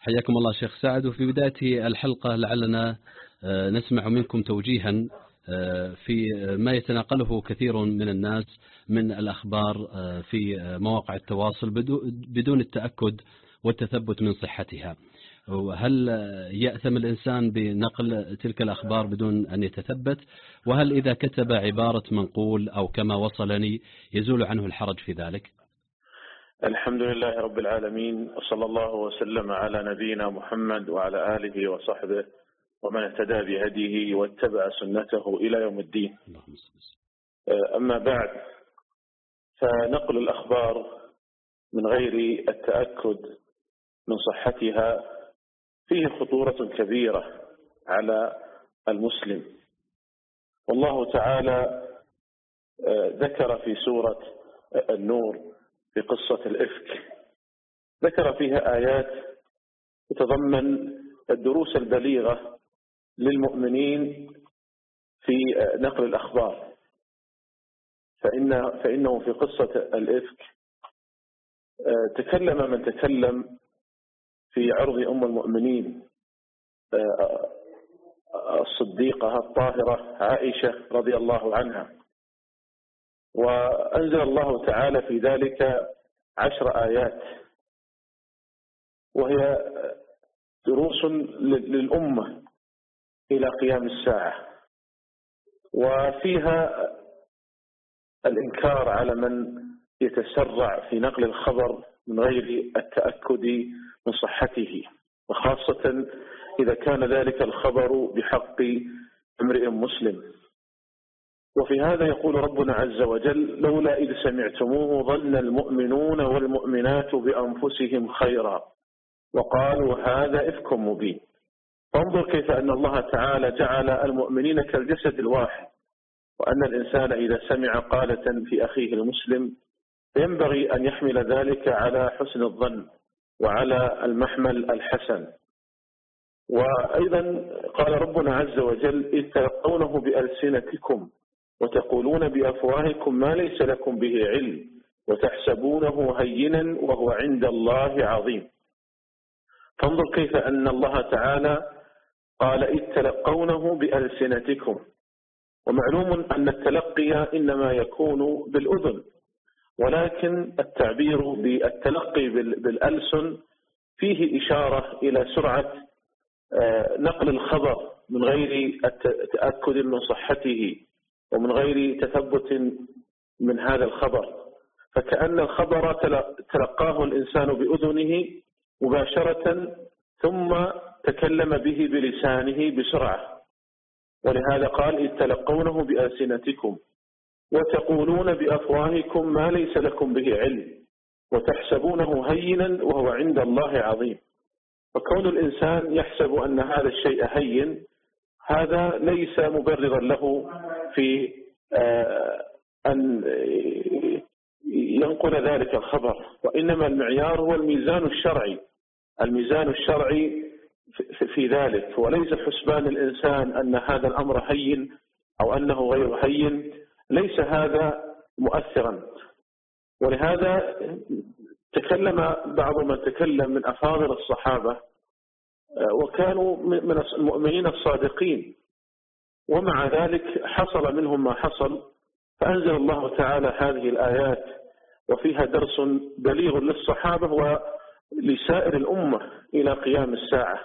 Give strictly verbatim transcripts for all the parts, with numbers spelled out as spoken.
حياكم الله شيخ سعد. وفي بداية الحلقة لعلنا نسمع منكم توجيها في ما يتناقله كثير من الناس من الأخبار في مواقع التواصل بدون التأكد والتثبت من صحتها. وهل يأثم الإنسان بنقل تلك الأخبار بدون أن يتثبت؟ وهل إذا كتب عبارة منقول أو كما وصلني يزول عنه الحرج في ذلك؟ الحمد لله رب العالمين، وصلى الله وسلم على نبينا محمد وعلى آله وصحبه ومن اهتدى بهديه واتبع سنته إلى يوم الدين. أما بعد، فنقل الأخبار من غير التأكد من صحتها فيه خطورة كبيرة على المسلم. والله تعالى ذكر في سورة النور في قصة الإفك، ذكر فيها آيات تتضمن الدروس البليغة للمؤمنين في نقل الأخبار. فإن فإنه في قصة الإفك تكلم من تكلم في عرض أم المؤمنين الصديقة الطاهرة عائشة رضي الله عنها، وأنزل الله تعالى في ذلك عشر آيات، وهي دروس للأمة إلى قيام الساعة، وفيها الإنكار على من يتسرع في نقل الخبر من غير التأكد من صحته، وخاصة إذا كان ذلك الخبر بحق امرئ مسلم. وفي هذا يقول ربنا عز وجل: لولا إذ سمعتموه ظن المؤمنون والمؤمنات بأنفسهم خيرا وقالوا هذا إفك مبين. فانظر كيف أن الله تعالى جعل المؤمنين كالجسد الواحد، وأن الإنسان إذا سمع قالة في أخيه المسلم ينبغي أن يحمل ذلك على حسن الظن وعلى المحمل الحسن. وأيضا قال ربنا عز وجل: إذ تلقونه بألسنتكم وتقولون بأفواهكم ما ليس لكم به علم وتحسبونه هينا وهو عند الله عظيم. فانظر كيف أن الله تعالى قال: إذ تلقونه بألسنتكم. ومعلوم أن التلقي إنما يكون بالأذن، ولكن التعبير بالتلقي بالألسن فيه إشارة إلى سرعة نقل الخبر من غير التأكد من صحته ومن غير تثبت من هذا الخبر، فكأن الخبر تلقاه الإنسان بأذنه مباشرة ثم تكلم به بلسانه بسرعة. ولهذا قال: إذ تلقونه بألسنتكم وتقولون بأفواهكم ما ليس لكم به علم وتحسبونه هينا وهو عند الله عظيم. وكون الإنسان يحسب أن هذا الشيء هين هذا ليس مبررا له في أن ينقل ذلك الخبر، وإنما المعيار هو الميزان الشرعي، الميزان الشرعي في ذلك، وليس حسبان الإنسان أن هذا الأمر هين أو أنه غير هين، ليس هذا مؤثرا. ولهذا تكلم بعض من تكلم من أفاضل الصحابة وكانوا من المؤمنين الصادقين، ومع ذلك حصل منهم ما حصل، فأنزل الله تعالى هذه الآيات وفيها درس بليغ للصحابة ولسائر الأمة إلى قيام الساعة.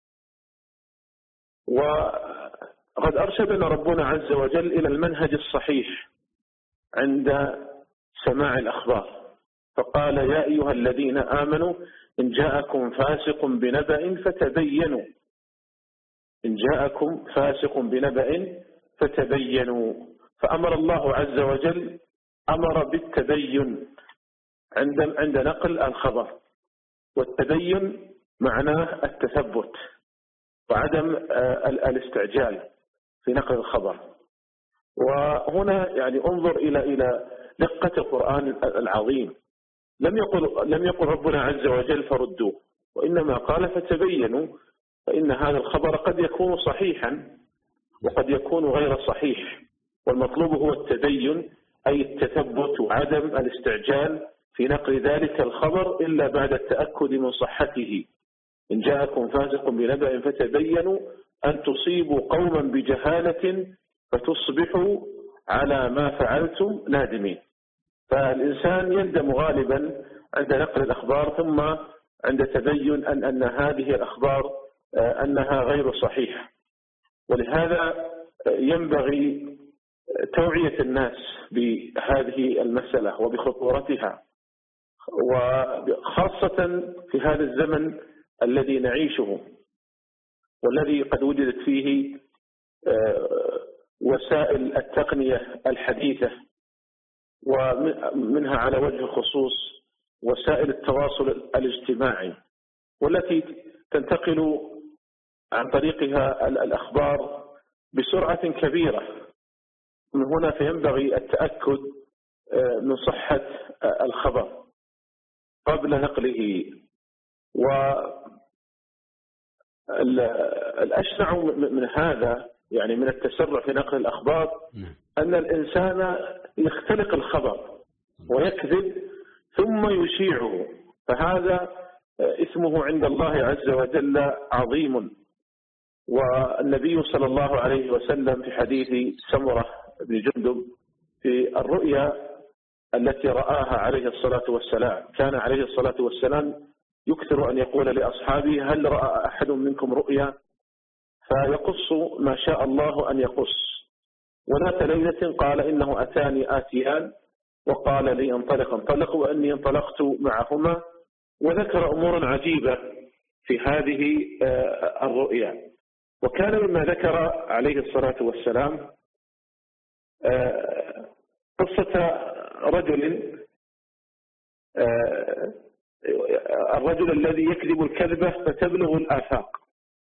وقد أرشدنا ربنا عز وجل إلى المنهج الصحيح عند سماع الأخبار، فقال: يا أيها الذين آمنوا إن جاءكم فاسق بنبأ فتبينوا إن جاءكم فاسق بنبأ فتبينوا. فأمر الله عز وجل أمر بالتبين عند عند نقل الخبر، والتبين معناه التثبت وعدم الاستعجال في نقل الخبر. وهنا يعني انظر إلى إلى دقة القرآن العظيم، لم يقل لم يقل ربنا عز وجل فردوه، وإنما قال فتبينوا، فإن هذا الخبر قد يكون صحيحا وقد يكون غير صحيح، والمطلوب هو التبين أي التثبت وعدم الاستعجال في نقل ذلك الخبر إلا بعد التأكد من صحته. إن جاءكم فاسق بنبأ فتبينوا أن تصيبوا قوما بجهالة فتصبحوا على ما فعلتم نادمين. فالإنسان يندم غالبا عند نقل الأخبار ثم عند تبين أن أن هذه الأخبار أنها غير صحيحة. ولهذا ينبغي توعية الناس بهذه المسألة وبخطورتها، وخاصة في هذا الزمن الذي نعيشه والذي قد وجدت فيه وسائل التقنية الحديثة، ومنها على وجه الخصوص وسائل التواصل الاجتماعي، والتي تنتقل عن طريقها الأخبار بسرعة كبيرة. من هنا فينبغي التأكد من صحة الخبر قبل نقله. والأشنع من هذا يعني من التسرع في نقل الأخبار أن الإنسان يختلق الخبر ويكذب ثم يشيعه، فهذا اسمه عند الله عز وجل عظيم. والنبي صلى الله عليه وسلم في حديث سمرة بن جندب في الرؤيا التي رآها عليه الصلاة والسلام، كان عليه الصلاة والسلام يكثر أن يقول لأصحابه: هل رأى أحد منكم رؤيا؟ فيقص ما شاء الله أن يقص. وذات ليلة قال: إنه أتاني آتيان وقال لي انطلق انطلق وأني انطلقت معهما، وذكر أمورا عجيبة في هذه الرؤيا. وكان مما ذكر عليه الصلاة والسلام قصة رجل الرجل الذي يكذب الكذبة فتبلغ الآفاق.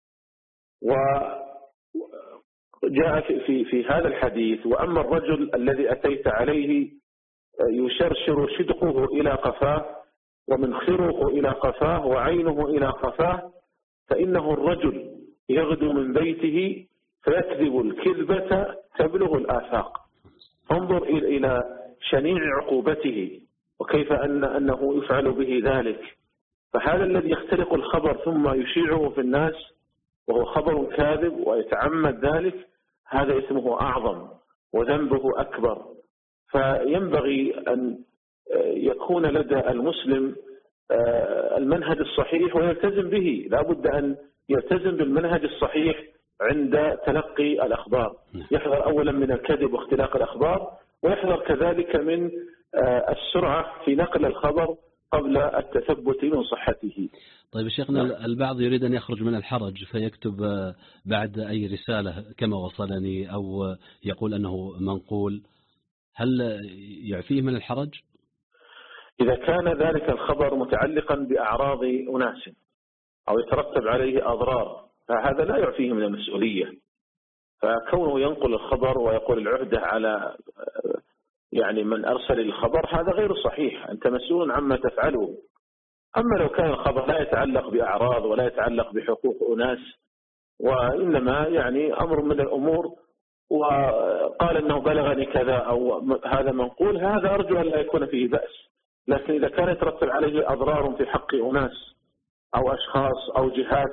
وجاء في في هذا الحديث: وأما الرجل الذي أتيت عليه يشرشر شدقه إلى قفاه ومنخره إلى قفاه وعينه إلى قفاه، فإنه الرجل يغدو من بيته فيكذب الكذبة تبلغ الآفاق. انظر إلى شنيع عقوبته وكيف أن أنه يفعل به ذلك. فهذا الذي يختلق الخبر ثم يشيعه في الناس وهو خبر كاذب ويتعمد ذلك، هذا اسمه أعظم وذنبه أكبر. فينبغي أن يكون لدى المسلم المنهج الصحيح ويلتزم به. لا بد أن يلتزم بالمنهج الصحيح عند تلقي الأخبار، يحذر أولا من الكذب واختلاق الأخبار، ويحذر كذلك من السرعة في نقل الخبر قبل التثبت من صحته. طيب شيخنا، البعض يريد أن يخرج من الحرج فيكتب بعد أي رسالة كما وصلني، أو يقول أنه منقول، هل يعفيه من الحرج؟ إذا كان ذلك الخبر متعلقا بأعراض أناس أو يترتب عليه أضرار فهذا لا يعفيه من المسؤولية. فكونه ينقل الخبر ويقول العهدة على يعني من أرسل الخبر هذا غير صحيح، أنت مسؤول عما تفعله. أما لو كان الخبر لا يتعلق بأعراض ولا يتعلق بحقوق أناس وإنما يعني أمر من الأمور وقال أنه بلغني كذا أو هذا منقول، هذا أرجو أن لا يكون فيه بأس. لكن إذا كان يترتب عليه أضرار في حق أناس أو أشخاص أو جهات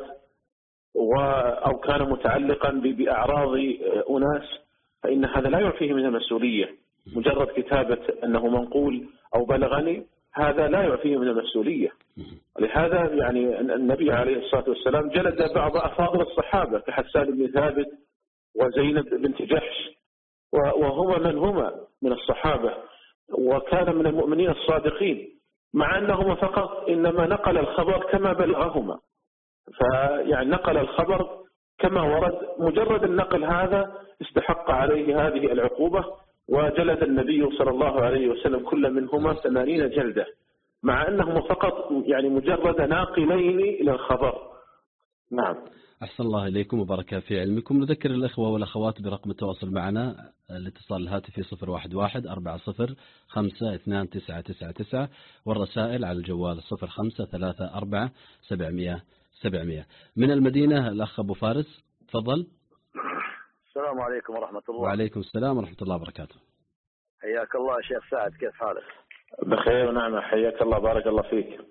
أو كان متعلقا بأعراض أناس فإن هذا لا يعفيه من المسؤولية. مجرد كتابة أنه منقول أو بلغني هذا لا يعفيه من المسؤولية. لهذا يعني النبي عليه الصلاة والسلام جلد بعض أفاضل الصحابة كحسان بن ثابت وزينب بنت جحش، وهما من هما من الصحابة وكان من المؤمنين الصادقين، مع أنهما فقط إنما نقل الخبر كما بلغهما. فيعني نقل الخبر كما ورد، مجرد النقل هذا استحق عليه هذه العقوبة، وجلد النبي صلى الله عليه وسلم كل منهما ثمانين جلدة، مع أنهما فقط يعني مجرد ناقلين إلى الخبر. نعم. أحسن الله إليكم وبارك في علمكم. نذكر الأخوة والأخوات برقم التواصل معنا، الاتصال الهاتفي صفر واحد واحد أربعة صفر خمسة اثنان تسعة تسعة تسعة، والرسائل على الجوال صفر خمسة ثلاثة أربعة سبعمائة سبعمائة. من المدينة الأخ أبو فارس، تفضل. السلام عليكم ورحمة الله. وعليكم السلام ورحمة الله وبركاته. حياك الله شيخ سعد، كيف حالك؟ بخير ونعم، حياك الله، بارك الله فيك.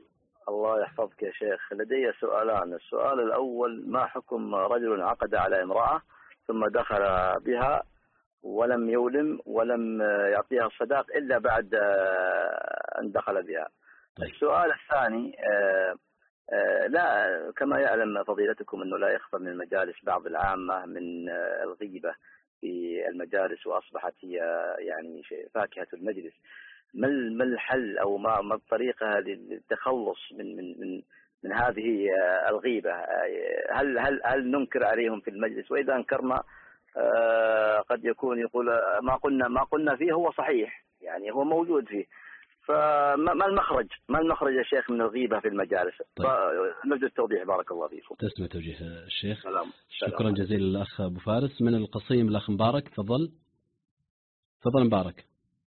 الله يحفظك يا شيخ. لدي سؤالان. السؤال الأول: ما حكم رجل عقد على امرأة ثم دخل بها ولم يولم ولم يعطيها الصداق إلا بعد أن دخل بها؟ طيب. السؤال الثاني: لا كما يعلم فضيلتكم أنه لا يخفى من المجالس بعض العامة من الغيبة في المجالس، وأصبحت هي يعني فاكهة المجلس. ما الحل أو ما ما الطريقة للتخلص من من من من هذه الغيبة؟ هل هل هل ننكر عليهم في المجلس؟ وإذا أنكرنا قد يكون يقول ما قلنا ما قلنا فيه هو صحيح، يعني هو موجود فيه. فما المخرج ما المخرج يا شيخ من الغيبة في المجالس؟ طيب. نرجو التوضيح بارك الله فيكم. تسمع توجيه الشيخ. سلام. شكرا سلام. جزيلا للأخ أبو فارس. من القصيم الأخ مبارك، تفضل. تفضل مبارك.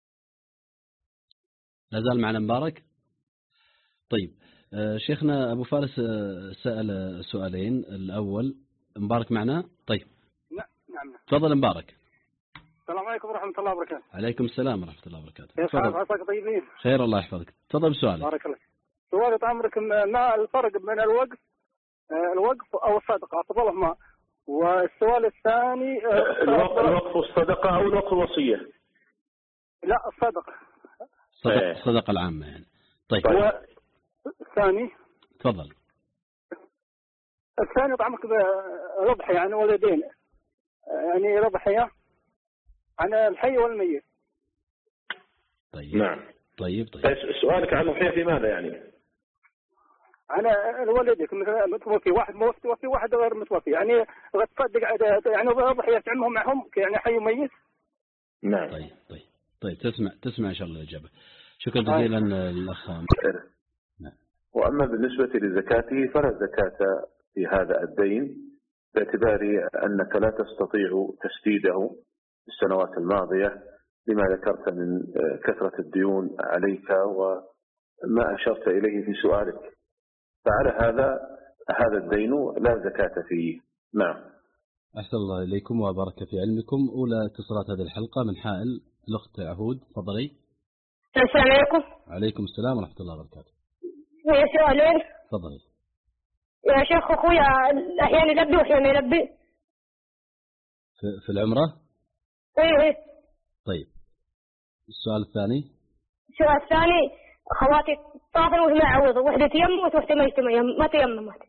لا زال معنا مبارك. طيب شيخنا أبو فارس سأل سؤالين. الأول مبارك معنا؟ طيب نعم نعم. تفضل مبارك. السلام عليكم ورحمة الله وبركاته. عليكم السلام ورحمة الله وبركاته. كيف حالك؟ عساك طيبين؟ خير الله يحفظك. تفضل بسؤالك. بارك الله. سؤالي عمرك ما الفرق بين الوقف الوقف أو الصدقة أفضلهما؟ والسؤال الثاني الوقف والصدقة أو الوقف الوصية؟ لا الصدقة. الصدقة الصدقة العامة يعني. طيب. الثاني تفضل. الثاني طعمك ربح يعني ولدين، يعني ربحية عن الحي والميت. طيب. نعم. طيب طيب. سؤالك عن الضحية في ماذا يعني؟ أنا الولد متوفي، واحد متوفي واحد غير متوفي، يعني تصدق يعني ضحية تعمهم معهم يعني حي وميت. نعم. طيب طيب طيب تسمع تسمع إن شاء الله الإجابة. شكرا جزيلا للأخ. نعم. وأما بالنسبة لزكاته فلا زكاة في هذا الدين، باعتبار أنك لا تستطيع تسديده في السنوات الماضية لما ذكرت من كثرة الديون عليك وما أشرت إليه في سؤالك، فعلى هذا هذا الدين لا زكاة فيه. نعم. أحسن الله إليكم وبارك في علمكم. أولى اتصالات هذه الحلقة من حائل الأخت عهود، تفضلي. السلام عليكم. عليكم السلام ورحمة الله وبركاته. ويا سؤالين. تفضلي. يا شيخ أخويا أحيانا يلبي وأحيانا يلبي. في, في العمرة؟ إيه إيه. طيب. السؤال الثاني. السؤال الثاني خواتي طافن وهي ما عوضوا، واحدة تيممت وواحدة ما تيممت ما تيممت.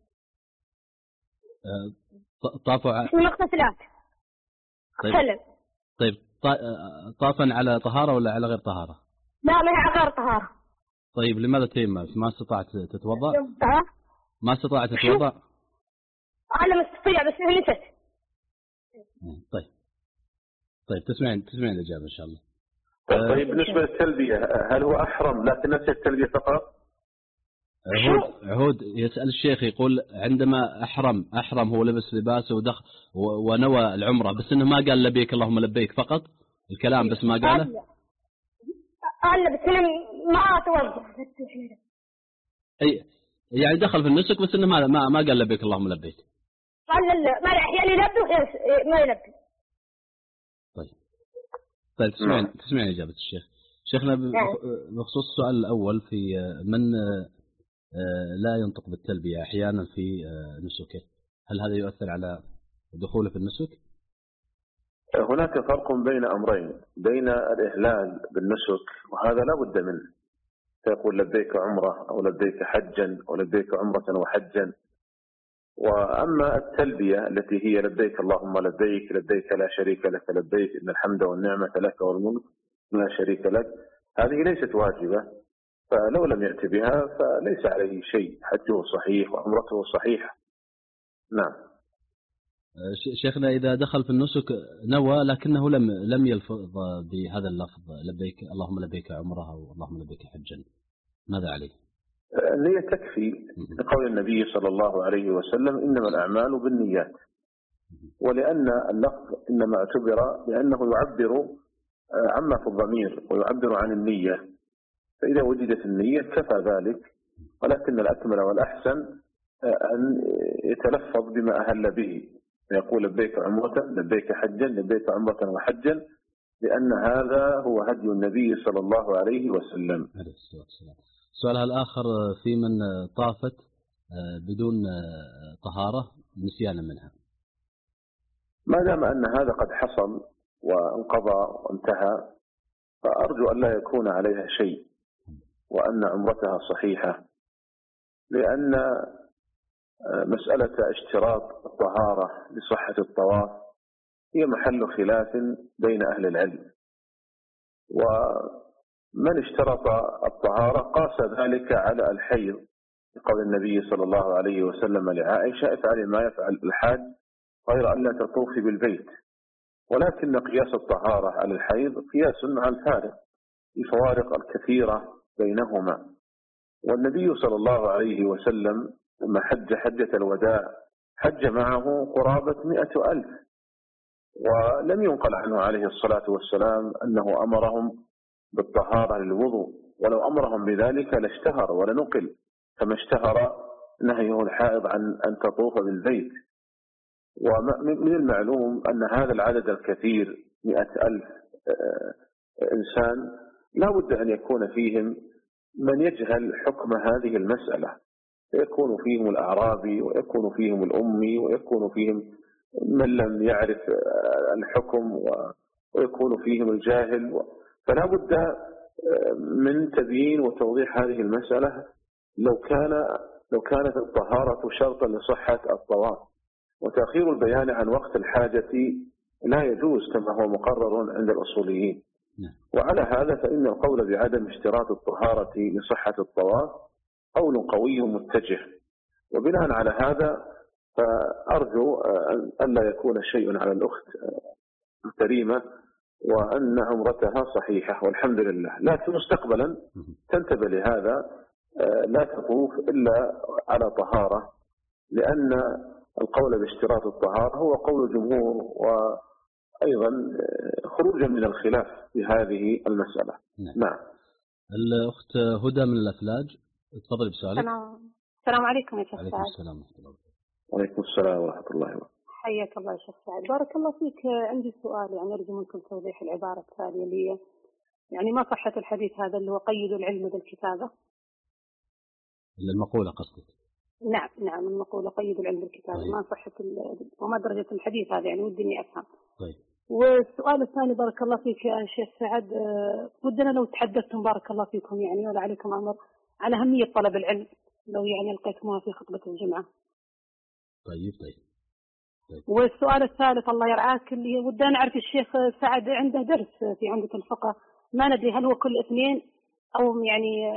طافوا ع... المغتسلات. طيب. سلم. طيب طافا على طهارة ولا على غير طهارة؟ لا ما هي على غير طهارة. طيب لماذا تيممت؟ ما استطاعت تتوضأ؟ ها؟ ما استطاعت تتوضأ؟ أنا مستطيع بس نسيت. طيب طيب تسمعين تسمعين الإجابة إن شاء الله. طيب بالنسبة للتلبية هل هو أحرم لكن نسي التلبية فقط؟ عهود عهود يسأل الشيخ يقول عندما أحرم أحرم هو لبس لباسه ودخل ونوى العمرة بس إنه ما قال لبيك اللهم لبيك فقط الكلام بس ما قاله. أنا بس ما توضأ. أي يعني دخل في النسك بس إنه ما ما ما قال لبيك اللهم لبيك. لا لا ما أحيانا يلبي وأحيانا ما يلبي. طيب طيب تسمعين تسمعين إجابة الشيخ. شيخنا بخصوص السؤال الأول في من لا ينطق بالتلبية أحيانا في نسكه، هل هذا يؤثر على دخوله في النسك؟ هناك فرق بين أمرين، بين الإهلال بالنسك وهذا لا بد منه، فيقول لبيك عمرة أو لبيك حجا أو لبيك عمرة وحجا. وأما التلبية التي هي لبيك اللهم لبيك لبيك لا شريك لك لبيك إن الحمد والنعمة لك والملك لا شريك لك، هذه ليست واجبة، فلو لم يأتي بها فليس عليه شيء، حجه صحيح وعمرته صحيحة. نعم. شيخنا إذا دخل في النسك نوى لكنه لم لم يلفظ بهذا اللفظ لبيك اللهم لبيك عمره أو اللهم لبيك حجا، ماذا عليه؟ النية تكفي لقول النبي صلى الله عليه وسلم إنما الأعمال بالنيات، ولأن اللفظ إنما اعتبر لأنه يعبر عما في الضمير ويعبر عن النية، فإذا وجدت النية كفى ذلك، ولكن الأكمل والأحسن أن يتلفظ بما أهل به، يقول لبيك عمرة لبيك حجا لبيك عمرة وحجا، لأن هذا هو هدي النبي صلى الله عليه وسلم. سؤالها الآخر في من طافت بدون طهارة نسيانا منها. ما دام أن هذا قد حصل وانقضى وانتهى فأرجو أن لا يكون عليها شيء وأن عمرتها صحيحة، لأن مسألة اشتراط الطهارة لصحة الطواف هي محل خلاف بين أهل العلم، ومن اشترط الطهارة قاس ذلك على الحيض بقول النبي صلى الله عليه وسلم لعائشة: افعلي ما يفعل الحاج غير أن لا تطوفي بالبيت. ولكن قياس الطهارة على الحيض قياس مع الفارق، الفوارق الكثيرة بينهما. والنبي صلى الله عليه وسلم لما حج حجة الوداع حج معه قرابة مئة ألف، ولم ينقل عنه عليه الصلاة والسلام أنه أمرهم بالطهارة للوضوء، ولو أمرهم بذلك لاشتهر ولنقل، كما اشتهر نهيه الحائض عن أن تطوف بالبيت. ومن المعلوم أن هذا العدد الكثير مئة ألف إنسان لا بد أن يكون فيهم من يجهل حكم هذه المسألة، يكون فيهم الأعرابي ويكون فيهم الأمي ويكون فيهم من لم يعرف الحكم ويكون فيهم الجاهل، فلا بد من تبيين وتوضيح هذه المسألة لو كان لو كانت الطهارة شرطا لصحة الطواف. وتأخير البيان عن وقت الحاجة لا يجوز كما هو مقرر عند الأصوليين. وعلى هذا فإن القول بعدم اشتراط الطهارة لصحة الطواف قول قوي متجه، وبناء على هذا فأرجو أن لا يكون شيء على الأخت الكريمة وأن عمرتها صحيحة والحمد لله. لكن مستقبلا تنتبه لهذا، لا تطوف إلا على طهارة، لأن القول باشتراط الطهارة هو قول الجمهور، وأيضا خروجا من الخلاف في هذه المسألة. نعم, نعم. الأخت هدى من الأفلاج، تفضل بسؤالك. السلام عليكم يا شيخ سعد. عليكم السلام ورحمة الله وبركاته. وعليكم السلام ورحمة الله وبركاته. حياك الله يا شيخ سعد، بارك الله فيك. عندي سؤال يعني أرجو منكم توضيح العبارة التالية اللي يعني ما صحة الحديث هذا اللي هو قيدوا العلم بالكتابة. المقولة قصدك؟ نعم نعم المقولة قيدوا العلم بالكتابة. طيب. ما صحة وما درجة الحديث هذا يعني ودني أفهم. طيب. والسؤال الثاني بارك الله فيك يا شيخ سعد، ودنا لو تحدثتم بارك الله فيكم يعني ولا عليكم أمر على أهمية طلب العلم، لو يعني لقيتموها في خطبة الجمعة. طيب طيب. طيب. والسؤال الثالث الله يرعاك اللي ودنا نعرف الشيخ سعد عنده درس في عمدة الفقه، ما ندري هل هو كل اثنين أو يعني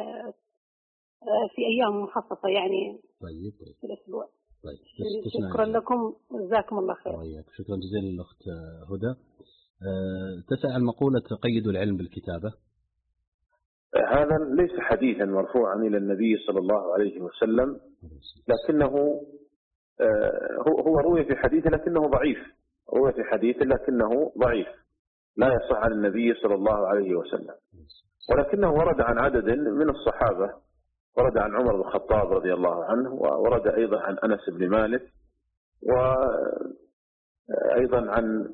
في أيام مخصصة يعني. طيب طيب. في الأسبوع. طيب. شكرا لكم جزاكم الله خير. طيب. شكرا جزيلا للأخت هدى. أه تسأل عن مقولة قيدوا العلم بالكتابة. هذا ليس حديثا مرفوعا إلى النبي صلى الله عليه وسلم، لكنه هو روي في حديث لكنه ضعيف، روي في حديث لكنه ضعيف لا يصح عن النبي صلى الله عليه وسلم، ولكنه ورد عن عدد من الصحابة، ورد عن عمر بن الخطاب رضي الله عنه، وورد أيضا عن أنس بن مالك، وأيضا عن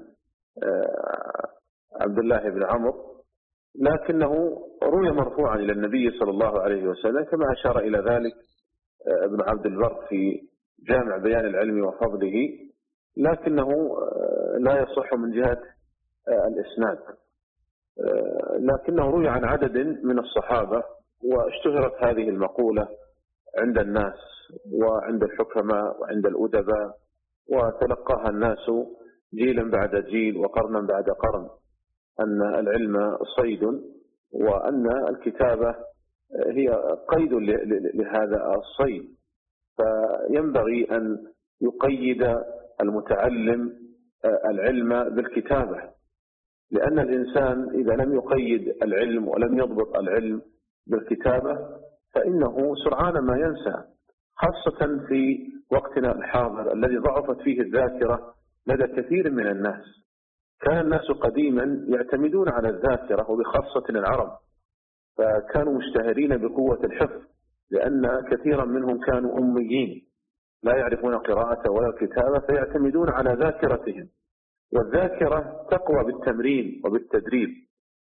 عبد الله بن عمرو، لكنه روي مرفوعا إلى النبي صلى الله عليه وسلم كما أشار إلى ذلك ابن عبد البر في جامع بيان العلم وفضله، لكنه لا يصح من جهة الإسناد، لكنه روي عن عدد من الصحابة، واشتهرت هذه المقولة عند الناس وعند الحكماء وعند الأدباء، وتلقاها الناس جيلا بعد جيل وقرنا بعد قرن، أن العلم صيد، وأن الكتابة هي قيد لهذا الصيد، فينبغي أن يقيد المتعلم العلم بالكتابة، لأن الإنسان إذا لم يقيد العلم ولم يضبط العلم بالكتابة فإنه سرعان ما ينسى، خاصة في وقتنا الحاضر الذي ضعفت فيه الذاكرة لدى كثير من الناس. كان الناس قديما يعتمدون على الذاكرة، وبخاصة العرب، فكانوا مشتهرين بقوة الحفظ، لأن كثيرا منهم كانوا أميين لا يعرفون قراءة ولا كتابة، فيعتمدون على ذاكرتهم، والذاكرة تقوى بالتمرين وبالتدريب.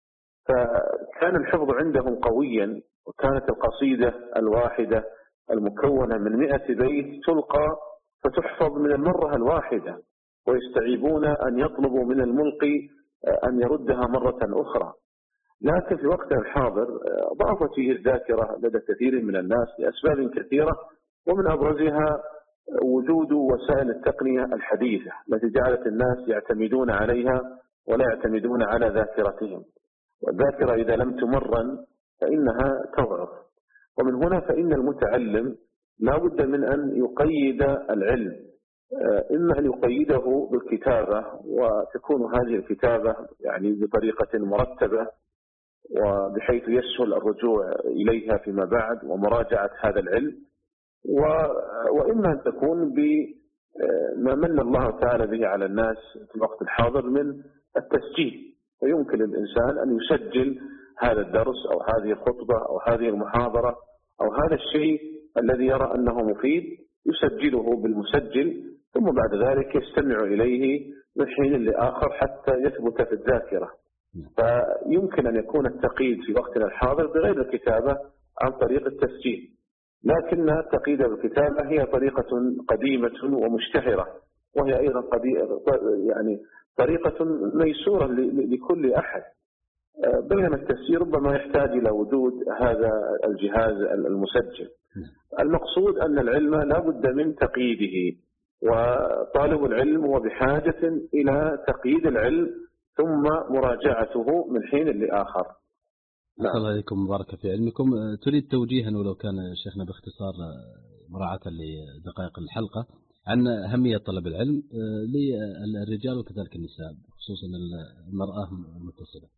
فكان الحفظ عندهم قويا، وكانت القصيدة الواحدة المكونة من مئة بيت تلقى فتحفظ من المرة الواحدة، ويستعيبون أن يطلبوا من الملقي أن يردها مرة أخرى. لكن في وقتنا الحاضر ضعفت فيه الذاكرة لدى كثير من الناس لأسباب كثيرة، ومن أبرزها وجود وسائل التقنية الحديثة التي جعلت الناس يعتمدون عليها ولا يعتمدون على ذاكرتهم، والذاكرة إذا لم تمرن فإنها تضعف. ومن هنا فإن المتعلم لا بد من أن يقيد العلم، إما أن يقيده بالكتابة، وتكون هذه الكتابة يعني بطريقة مرتبة وبحيث يسهل الرجوع إليها فيما بعد ومراجعة هذا العلم، وإما أن تكون بما من الله تعالى به على الناس في الوقت الحاضر من التسجيل، فيمكن الإنسان أن يسجل هذا الدرس أو هذه الخطبة أو هذه المحاضرة أو هذا الشيء الذي يرى أنه مفيد يسجله بالمسجل، ثم بعد ذلك يستمع إليه من حين لآخر حتى يثبت في الذاكرة. فيمكن أن يكون التقييد في وقتنا الحاضر بغير الكتابة عن طريق التسجيل، لكن التقييد بالكتابة هي طريقة قديمة ومشتهرة، وهي أيضا يعني طريقة ميسورة لكل أحد، بينما التسجيل ربما يحتاج إلى وجود هذا الجهاز المسجل. المقصود أن العلم لا بد من تقييده، وطالب العلم هو بحاجة إلى تقييد العلم ثم مراجعته من حين لآخر. نعم. الله عليكم مبارك في علمكم. تريد توجيها ولو كان شيخنا باختصار مراعاة لدقائق الحلقة عن أهمية طلب العلم للرجال وكذلك النساء، خصوصا المرأة المتصلة.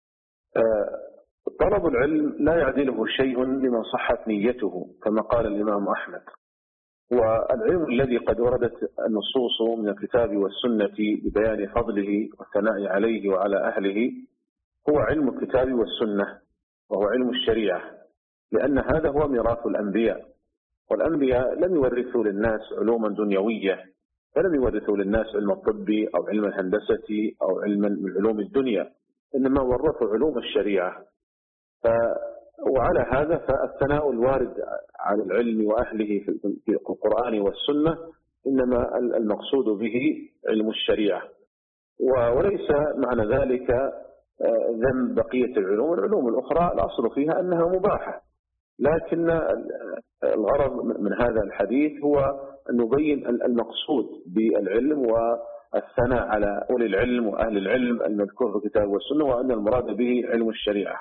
طلب العلم لا يعدله شيء لمن صحت نيته كما قال الإمام أحمد، والعلم الذي قد وردت النصوص من الكتاب والسنة ببيان فضله والثناء عليه وعلى أهله هو علم الكتاب والسنة، وهو علم الشريعة، لأن هذا هو ميراث الأنبياء، والأنبياء لم يورثوا للناس علوما دنيوية، فلم يورثوا للناس علم الطب أو علم الهندسة أو علم من علوم الدنيا، إنما ورثوا علوم الشريعة. ف وعلى هذا فالثناء الوارد على العلم وأهله في القرآن والسنة إنما المقصود به علم الشريعة، وليس معنى ذلك ذم بقية العلوم. العلوم الأخرى الأصل فيها أنها مباحة، لكن الغرض من هذا الحديث هو أن نبين المقصود بالعلم والثناء على أولي العلم وأهل العلم المذكور في الكتاب والسنة، وأن المراد به علم الشريعة.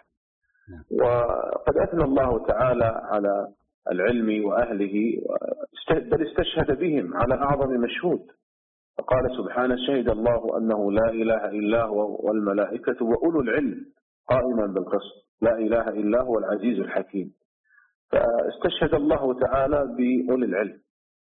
وقد أثنى الله تعالى على العلم وأهله، بل استشهد بهم على أعظم مشهود، فقال سبحانه: شهد الله أنه لا إله إلا هو والملائكة وأولو العلم قائما بالقسط لا إله إلا هو العزيز الحكيم. فاستشهد الله تعالى بأولي العلم،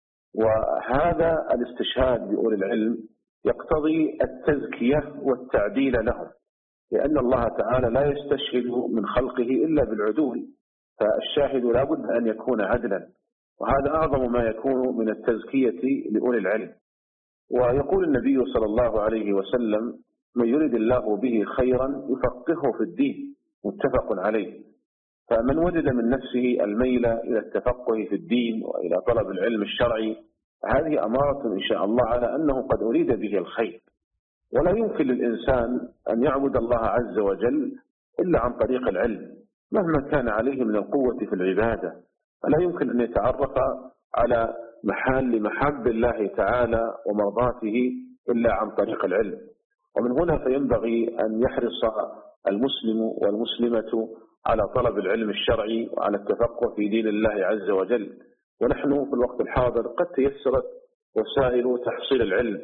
وهذا الاستشهاد بأولي العلم يقتضي التزكية والتعديل لهم، لأن الله تعالى لا يستشهد من خلقه إلا بالعدول، فالشاهد لا بد أن يكون عدلا، وهذا أعظم ما يكون من التزكية لأولي العلم. ويقول النبي صلى الله عليه وسلم: من يرد الله به خيرا يفقهه في الدين، متفق عليه. فمن وجد من نفسه الميل إلى التفقه في الدين وإلى طلب العلم الشرعي، هذه أمارة إن شاء الله على أنه قد أريد به الخير. ولا يمكن للإنسان أن يعبد الله عز وجل إلا عن طريق العلم، مهما كان عليه من القوة في العبادة، فلا يمكن أن يتعرف على محال محب الله تعالى ومرضاته إلا عن طريق العلم. ومن هنا فينبغي أن يحرص المسلم والمسلمة على طلب العلم الشرعي وعلى التفقه في دين الله عز وجل. ونحن في الوقت الحاضر قد تيسرت وسائل تحصيل العلم،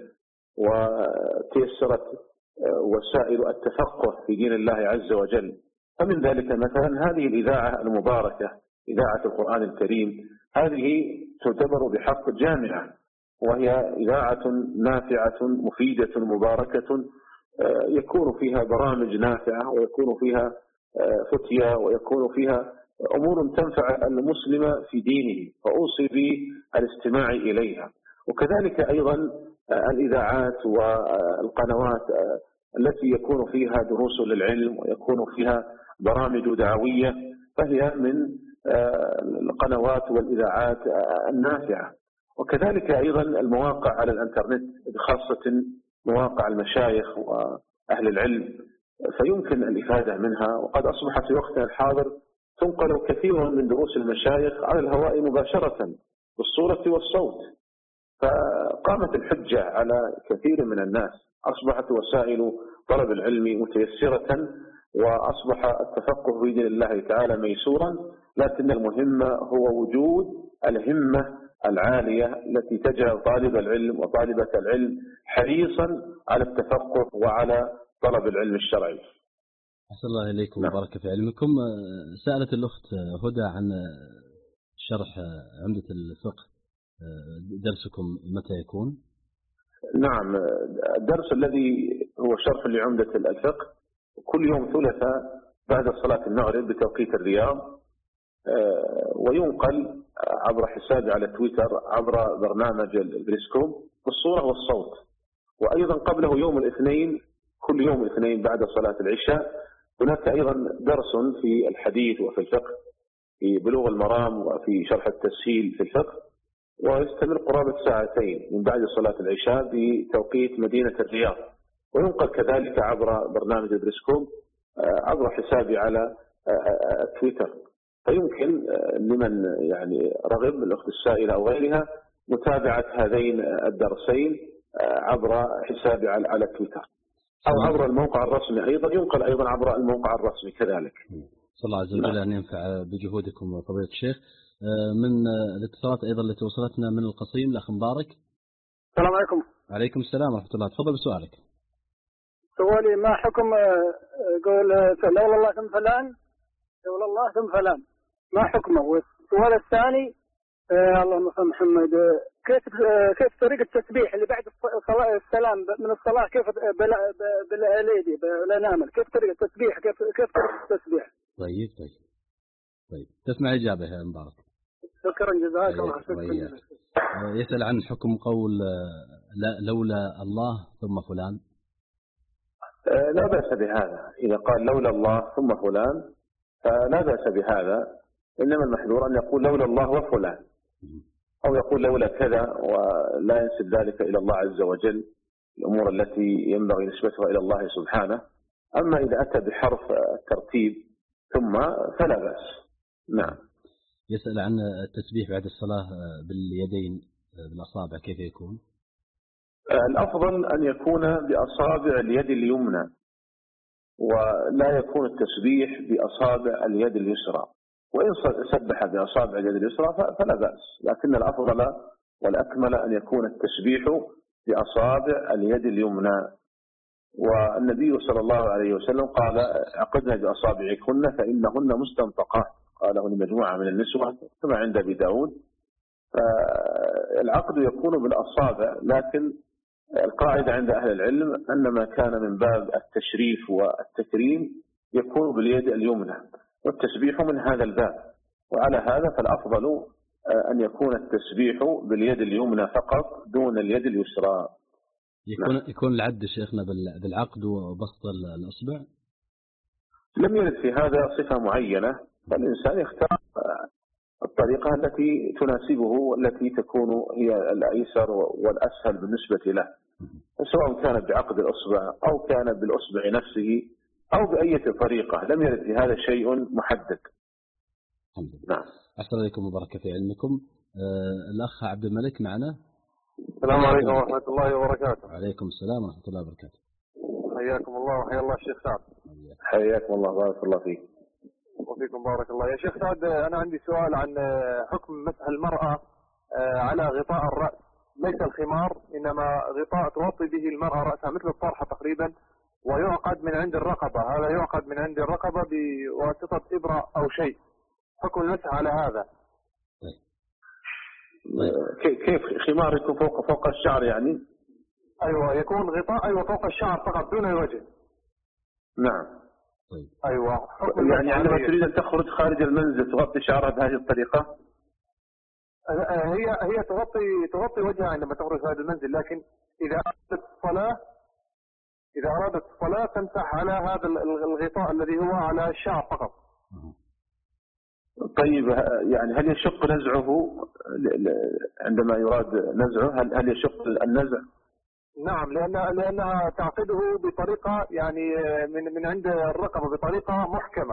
وتيسرت وسائل التفقه في دين الله عز وجل. فمن ذلك مثلا هذه الإذاعة المباركة، إذاعة القرآن الكريم، هذه تعتبر بحق جامعة، وهي إذاعة نافعة مفيدة مباركة، يكون فيها برامج نافعة، ويكون فيها فتية، ويكون فيها أمور تنفع المسلم في دينه، فأوصي بالاستماع إليها. وكذلك أيضا الإذاعات والقنوات التي يكون فيها دروس للعلم ويكون فيها برامج دعوية، فهي من القنوات والإذاعات النافعة. وكذلك أيضا المواقع على الإنترنت، خاصة مواقع المشايخ وأهل العلم، فيمكن الإفادة منها. وقد أصبح في وقتنا الحاضر تنقل كثير من دروس المشايخ على الهواء مباشرة بالصورة والصوت، فقامت الحجة على كثير من الناس. أصبحت وسائل طلب العلم متيسرة، وأصبح التفقه في دين الله تعالى ميسورا، لكن المهم هو وجود الهمة العالية التي تجعل طالب العلم وطالبة العلم حريصا على التفقه وعلى طلب العلم الشرعي. أحسن الله إليكم وبارك في علمكم. سألت الأخت هدى عن شرح عمدة الفقه، درسكم متى يكون؟ نعم، الدرس الذي هو شرح لعمدة الفقه كل يوم ثلاثاء بعد صلاة المغرب بتوقيت الرياض، وينقل عبر حسابي على تويتر عبر برنامج البريسكوب بالصورة والصوت. وأيضا قبله يوم الاثنين، كل يوم الاثنين بعد صلاة العشاء هناك أيضا درس في الحديث وفي الفقه، في بلوغ المرام وفي شرح التسهيل في الفقه، ويستمر قرابة ساعتين من بعد صلاة العشاء بتوقيت مدينة الرياض. وينقل كذلك عبر برنامج البريسكوب عبر حسابي على تويتر، فيمكن لمن يعني رغب، الأخت السائلة أو غيرها، متابعة هذين الدرسين عبر حسابي على تويتر أو عبر الموقع الرسمي. أيضا ينقل أيضا عبر الموقع الرسمي كذلك. صلى الله عز وجل أن ينفع بجهودكم فضيلة الشيخ. من الاتصالات أيضا التي وصلتنا من القصيم الأخ مبارك. السلام عليكم. عليكم السلام ورحمة الله، تفضل بسؤالك. سؤالي ما حكم قول لولا الله ثم فلان، لولا الله ثم فلان، ما حكمه؟ والسؤال الثاني آه اللهم صل محمد، كيف آه كيف طريقة التسبيح اللي بعد الصلاة السلام من الصلاة، كيف بلا بالأيدي بلا نعمل، كيف طريقة التسبيح، كيف كيف طريقة التسبيح؟ طيب طيب طيب تسمع إجابة يا مبارك. شكرا جزاك الله خير. يسأل عن حكم قول لا لولا الله ثم فلان. آه لا بأس بهذا، إذا قال لولا الله ثم فلان فلا بأس بهذا، إنما المحذور أن يقول لولا الله وفلان، أو يقول لولا كذا ولا ينسب ذلك إلى الله عز وجل، الأمور التي ينبغي نسبتها إلى الله سبحانه. أما إذا أتى بحرف الترتيب ثم فلا بأس. نعم. يسأل عن التسبيح بعد الصلاة باليدين بالأصابع، كيف يكون؟ الأفضل أن يكون بأصابع اليد اليمنى، ولا يكون التسبيح بأصابع اليد اليسرى. وإن سبح بأصابع اليد اليسرى فلا بأس، لكن الأفضل والأكمل أن يكون التسبيح بأصابع اليد اليمنى. والنبي صلى الله عليه وسلم قال عقدنا بأصابعكن فإنهن مستنطقات، قاله لمجموعة من النسوة كما عند أبي داود. فالعقد يكون بالأصابع، لكن القاعدة عند أهل العلم أن ما كان من باب التشريف والتكريم يكون باليد اليمنى، والتسبيح من هذا الباب. وعلى هذا فالأفضل أن يكون التسبيح باليد اليمنى فقط دون اليد اليسرى. يكون نعم. يكون العد شيخنا بالعقد وبسط الأصبع؟ لم يرد في هذا صفة معينة، فالإنسان يختار الطريقة التي تناسبه والتي تكون هي الأيسر والأسهل بالنسبة له، سواء كانت بعقد الأصبع أو كانت بالأصبع نفسه أو بأي طريقة. لم يرد في هذا شيء محدد. نعم. أحسن عليكم وبركة في علمكم. آه الأخ عبد الملك معنا. السلام عليكم ورحمة الله وبركاته. عليكم السلام ورحمة الله وبركاته. حياكم الله وحيا الله الشيخ سعد. حياكم الله بارك الله فيك. وفيكم بارك الله. يا شيخ سعد، أنا عندي سؤال عن حكم مسح المرأة على غطاء الرأس، ليس الخمار إنما غطاء تغطي به المرأة رأسها مثل الطرحة تقريبا، ويعقد من عند الرقبة، هذا يعقد من عند الرقبة بواسطة إبرة أو شيء، حكم المسح على هذا؟ كيف خمار يكون فوق فوق الشعر يعني؟ أيوة، يكون غطاء أيوة فوق الشعر فقط دون الوجه. نعم. طيب. أيوة. يعني عندما تريد أن تخرج خارج المنزل تغطي شعرها بهذه الطريقة؟ هي هي تغطي تغطي وجهها عندما تخرج خارج المنزل، لكن إذا أردت الصلاة إذا أرادت الصلاة تمسح على هذا الغطاء الذي هو على الشعر فقط. طيب يعني هل يشق نزعه عندما يراد نزعه؟ هل هل يشق النزع؟ نعم، لأن لأنها تعقده بطريقة يعني من من عند الرقبة بطريقة محكمة.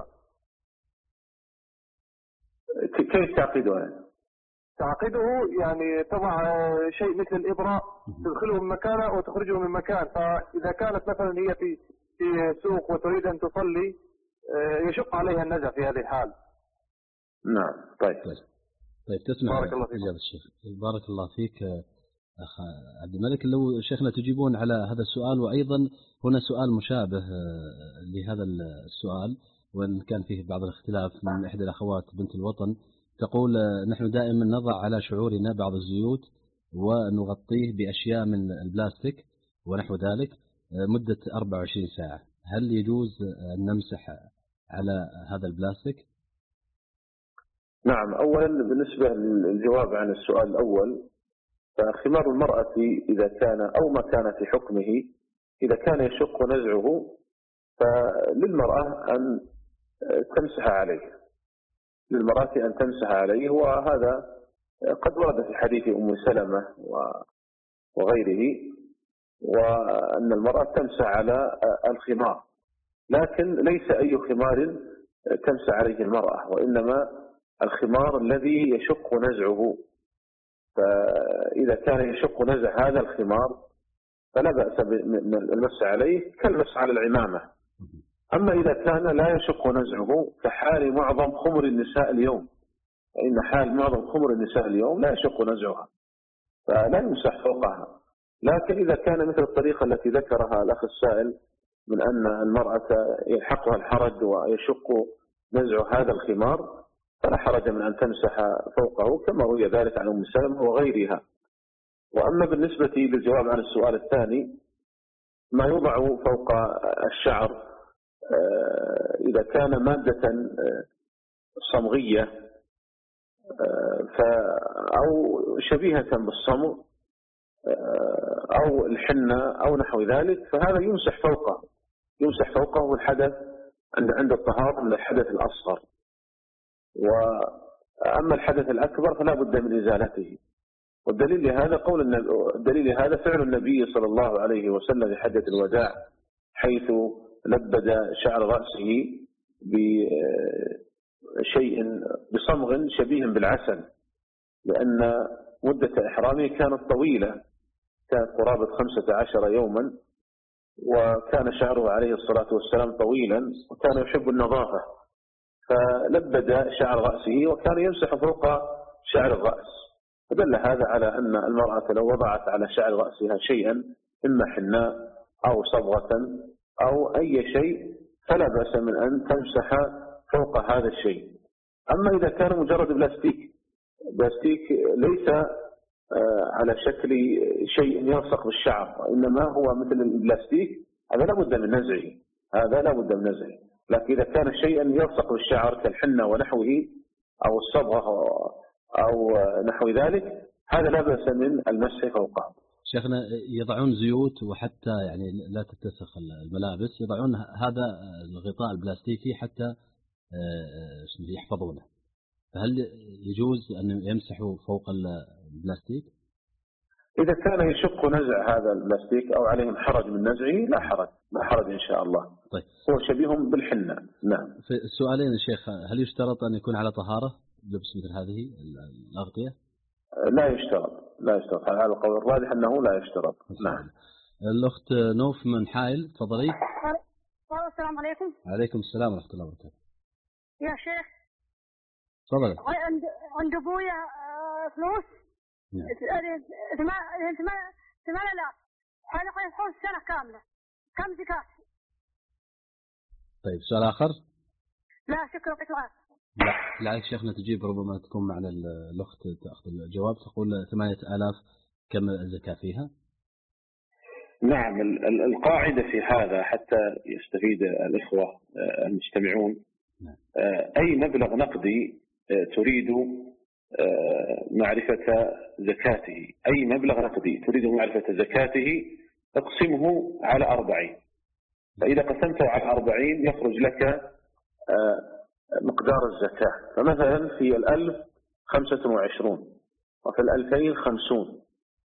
كيف تعقدها؟ تعقده يعني تضع شيء مثل الإبرة تدخله من مكانه وتخرجه من مكان، فإذا كانت مثلا هي في في سوق وتريد أن تصلي يشق عليها النزع في هذه الحال. نعم. طيب طيب تسمع بارك الله فيك الشيخ. بارك الله فيك أخ عبد الملك. لو شيخنا تجيبون على هذا السؤال، وأيضا هنا سؤال مشابه لهذا السؤال وإن كان فيه بعض الاختلاف من إحدى الأخوات بنت الوطن، تقول نحن دائما نضع على شعورنا بعض الزيوت ونغطيه بأشياء من البلاستيك ونحو ذلك مدة أربعة وعشرين ساعة، هل يجوز أن نمسح على هذا البلاستيك؟ نعم. أولا بالنسبة للجواب عن السؤال الأول، فخمار المرأة إذا كان أو ما كان في حكمه إذا كان يشق نزعه فللمرأة أن تمسح عليه، للمرأة أن تمسح عليه، وهذا قد ورد في حديث أم سلمة وغيره، وأن المرأة تمسح على الخمار، لكن ليس أي خمار تمسح عليه المرأة، وإنما الخمار الذي يشق نزعه. فإذا كان يشق نزع هذا الخمار فلا بأس بالمسح عليه كالمسح على العمامة. أما إذا كان لا يشق نزعه كحال معظم خمر النساء اليوم، فإن حال معظم خمر النساء اليوم لا يشق نزعها فلا يمسح فوقها. لكن إذا كان مثل الطريقة التي ذكرها الأخ السائل من أن المرأة يلحقها الحرج ويشق نزع هذا الخمار فلا حرج من أن تمسح فوقه كما روي ذلك عن أم سلمة وغيرها. وأما بالنسبة للجواب عن السؤال الثاني، ما يوضع فوق الشعر إذا كان مادة صمغية أو شبيهة بالصمغ أو الحنة أو نحو ذلك فهذا يمسح فوقه يمسح فوقه الحدث عند الطهارة من الحدث الأصغر. وأما الحدث الأكبر فلا بد من إزالته. والدليل لهذا قول النبي الدليل لهذا فعل النبي صلى الله عليه وسلم في حجة الوداع، حيث لبد شعر رأسه بشيء بصمغ شبيه بالعسل، لأن مدة إحرامه كانت طويلة، كانت قرابة خمسة عشر يوما، وكان شعره عليه الصلاة والسلام طويلا وكان يحب النظافة، فلبد شعر رأسه وكان يمسح فوق شعر الرأس. فدل هذا على أن المرأة لو وضعت على شعر رأسها شيئا إما حناء أو صبغة أو أي شيء فلا بأس من أن تمسح فوق هذا الشيء. أما إذا كان مجرد بلاستيك بلاستيك ليس على شكل شيء يلصق بالشعر، وإنما هو مثل البلاستيك، هذا لا بد من نزعه هذا لا بد من نزعه. لكن إذا كان شيئا يلصق بالشعر كالحنة ونحوه أو الصبغة أو نحو ذلك هذا لا بأس من المسح فوقه. شيخنا يضعون زيوت وحتى يعني لا تتسخ الملابس يضعون هذا الغطاء البلاستيكي حتى يحفظونه، فهل يجوز أن يمسحوا فوق البلاستيك؟ إذا كان يشق نزع هذا البلاستيك أو عليهم حرج من نزعه لا حرج لا حرج إن شاء الله. طيب. هو شبيه بالحنة. نعم. في السؤالين يا شيخ، هل يشترط أن يكون على طهارة لبس مثل هذه الأغطية؟ لا يشترط لا يشترط على القول الراجح أنه لا يشترط. نعم. الأخت نوف من حائل تفضلي. السلام عليكم. عليكم السلام ورحمة الله وبركاته. يا شيخ تفضلي. عند عند أبويا فلوس ثمانية آلاف هذا يحول سنة كاملة، كم زكاة؟ طيب سؤال آخر؟ لا شكرا قطعة. لا لا شيخنا تجيب ربما تكون معنا الأخت تأخذ الجواب، تقول ثمانية آلاف كم الزكاة فيها؟ نعم. القاعدة في هذا حتى يستفيد الإخوة المستمعون، أي مبلغ نقدي تريد معرفة زكاته أي مبلغ نقدي تريد معرفة زكاته اقسمه على أربعين، فإذا قسمته على أربعين يخرج لك مقدار الزكاة. فمثلا في الألف خمسة وعشرون، وفي الألفين خمسون،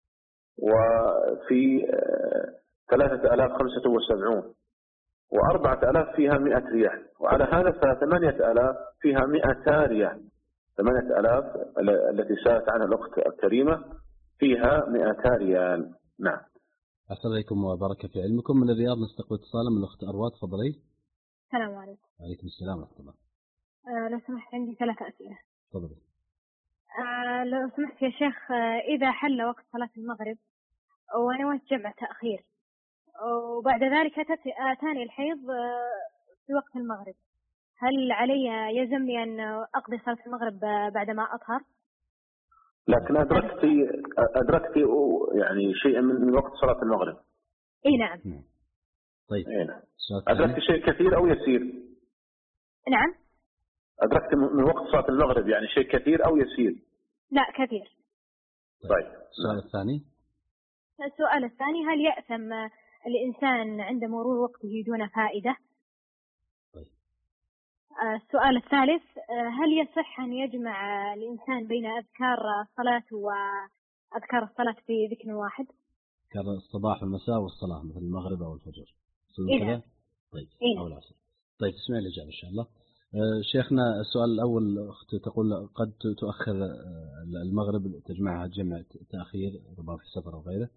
وفي ثلاثة آلاف خمسة وسبعون، وأربعة آلاف فيها مئة ريال، وعلى هذا فثمانية آلاف فيها مئتا ريال. ثمانية آلاف التي سألت عنها الأخت الكريمة فيها مئتا ريال. نعم. أحسن عليكم وبارك في علمكم. من الرياض نستقبل اتصالا من الأخت أرواد، تفضلي. السلام عليكم. وعليكم السلام ورحمة الله. أه لو سمحت عندي ثلاث أسئلة. تفضلي. أه لو سمحت يا شيخ، أه إذا حل وقت صلاة المغرب ونويت جمع تأخير وبعد ذلك أتاني الحيض في وقت المغرب، هل علي يلزمني أن أقضي صلاة المغرب بعدما أطهر؟ لكن أدركتي أدركتي يعني شيئا من وقت صلاة المغرب؟ إي نعم. طيب. إيه نعم. أدركتي شيء كثير أو يسير؟ نعم. أدركت من وقت صلاة المغرب يعني شيء كثير أو يسير؟ لا كثير. طيب. السؤال الثاني. السؤال الثاني، هل يأثم الإنسان عند مرور وقته دون فائدة؟ طيب. السؤال الثالث، هل يصح أن يجمع الإنسان بين أذكار الصلاة وأذكار الصلاة في ذكر واحد؟ أذكار الصباح والمساء والصلاة مثل المغرب أو الفجر. إيه. كذا؟ طيب. إيه. أو العصر. طيب اسمع الإجابة إن شاء الله. شيخنا السؤال الأول أخت تقول قد تؤخر المغرب تجمعها جمع تأخير ربما في السفر أو غيره،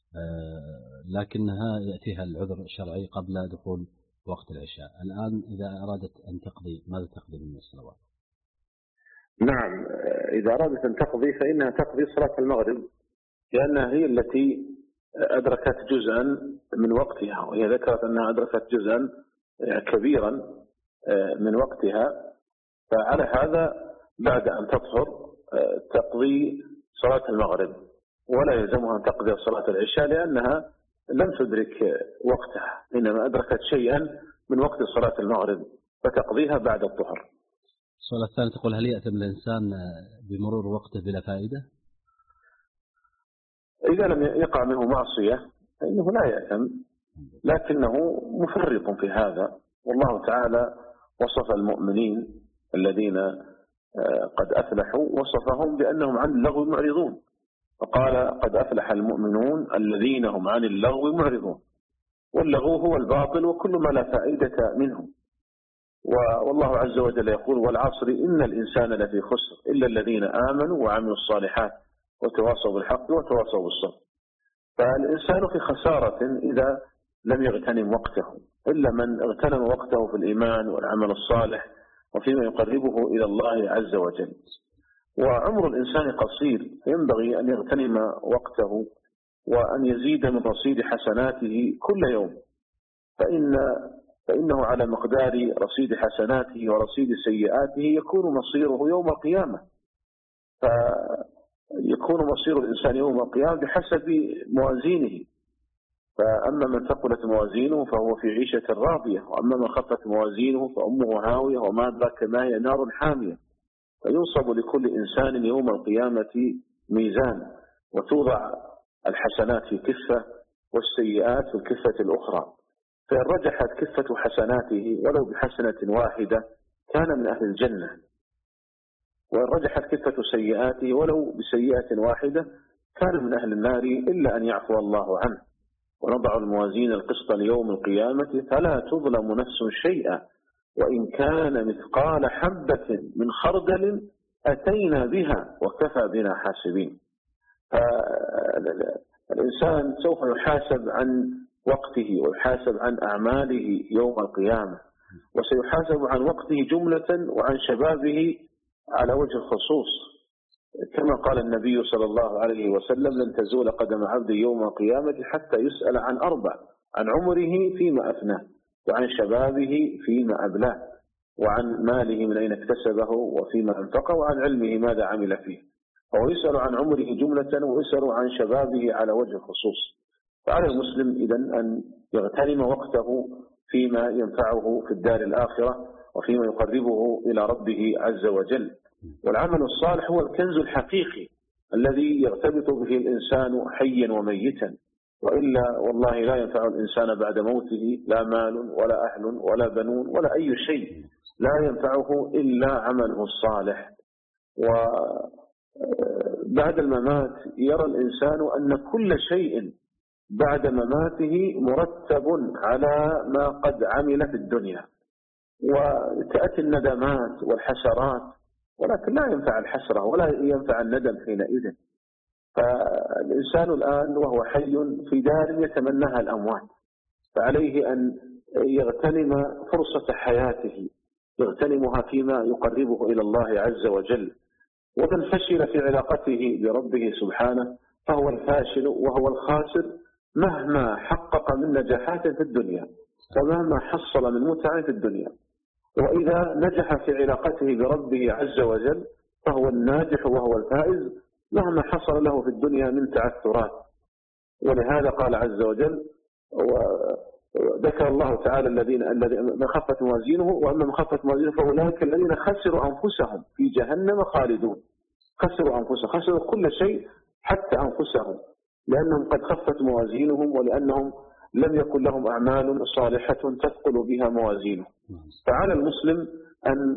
لكنها يأتيها العذر الشرعي قبل دخول وقت العشاء. الآن إذا أرادت أن تقضي ماذا تقضي من الصلوات؟ نعم، إذا أرادت أن تقضي فإنها تقضي صلاة المغرب لأنها هي التي أدركت جزءا من وقتها، وهي ذكرت أنها أدركت جزءا كبيرا من وقتها. فعلى هذا بعد أن تطهر تقضي صلاة المغرب، ولا يلزمها أن تقضي صلاة العشاء لأنها لم تدرك وقتها، إنما أدركت شيئا من وقت صلاة المغرب فتقضيها بعد الطهر. السؤال الثاني تقول هل يأثم الإنسان بمرور وقته بلا فائدة؟ إذا لم يقع منه معصية فإنه لا يأثم، لكنه مفرط في هذا. والله تعالى وصف المؤمنين الذين قد أفلحوا وصفهم بأنهم عن اللغو معرضون، فقال قد أفلح المؤمنون الذين هم عن اللغو معرضون. واللغو هو الباطل وكل ما لا فائدة منه. والله عز وجل يقول والعصر إن الإنسان لفي خسر إلا الذين آمنوا وعملوا الصالحات وتواصوا بالحق وتواصوا بالصبر. فالإنسان في خسارة إذا لم يغتنم وقته، إلا من اغتنم وقته في الإيمان والعمل الصالح وفيما يقربه إلى الله عز وجل. وعمر الإنسان قصير، ينبغي أن يغتنم وقته وأن يزيد من رصيد حسناته كل يوم، فإن فإنه على مقدار رصيد حسناته ورصيد سيئاته يكون مصيره يوم القيامة. فيكون مصير الإنسان يوم القيامة بحسب موازينه، فأما من ثقلت موازينه فهو في عيشة راضية، وأما من خفت موازينه فأمه هاوية وما أدراك ما هي نار حامية. فينصب لكل إنسان يوم القيامة ميزان، وتوضع الحسنات في كفة والسيئات في الكفة الأخرى، فإن رجحت كفة حسناته ولو بحسنة واحدة كان من أهل الجنة، وإن رجحت كفة سيئاته ولو بسيئة واحدة كان من أهل النار إلا أن يعفو الله عنه. ونضع الموازين القسط ليوم القيامة فلا تظلم نفس شيئا وإن كان مثقال حبة من خردل أتينا بها وكفى بنا حاسبين. فالإنسان سوف يحاسب عن وقته ويحاسب عن أعماله يوم القيامة، وسيحاسب عن وقته جملة وعن شبابه على وجه الخصوص، كما قال النبي صلى الله عليه وسلم لن تزول قدم عبد يوم القيامة حتى يسأل عن أربع: عن عمره فيما أفناه، وعن شبابه فيما أبلاه، وعن ماله من أين اكتسبه وفيما أنفقه، وعن علمه ماذا عمل فيه. فهو يسأل عن عمره جملة ويسأل عن شبابه على وجه الخصوص. فعلى المسلم إذن أن يغتنم وقته فيما ينفعه في الدار الآخرة وفيما يقربه إلى ربه عز وجل. والعمل الصالح هو الكنز الحقيقي الذي يرتبط به الإنسان حيا وميتا، وإلا والله لا ينفع الإنسان بعد موته لا مال ولا أهل ولا بنون ولا أي شيء، لا ينفعه إلا عمله الصالح. وبعد الممات يرى الإنسان أن كل شيء بعد مماته مرتب على ما قد عمل في الدنيا، وتأتي الندمات والحسرات، ولكن لا ينفع الحسرة ولا ينفع الندم حينئذ. فالإنسان الآن وهو حي في دار يتمناها الأموات، فعليه أن يغتنم فرصة حياته، يغتنمها فيما يقربه إلى الله عز وجل. ومن فشل في علاقته بربه سبحانه فهو الفاشل وهو الخاسر مهما حقق من نجاحات في الدنيا ومهما حصل من متع في الدنيا. وإذا نجح في علاقته بربه عز وجل فهو الناجح وهو الفائز مهما حصل له في الدنيا من تعثرات. ولهذا قال عز وجل: وذكر الله تعالى الذين من خفت موازينه، وأما من خفت موازينه فأولئك الذين خسروا أنفسهم في جهنم خالدون. خسروا أنفسهم، خسروا كل شيء حتى أنفسهم، لأنهم قد خفت موازينهم ولأنهم لم يكن لهم أعمال صالحة تثقل بها موازينه. فعلى المسلم أن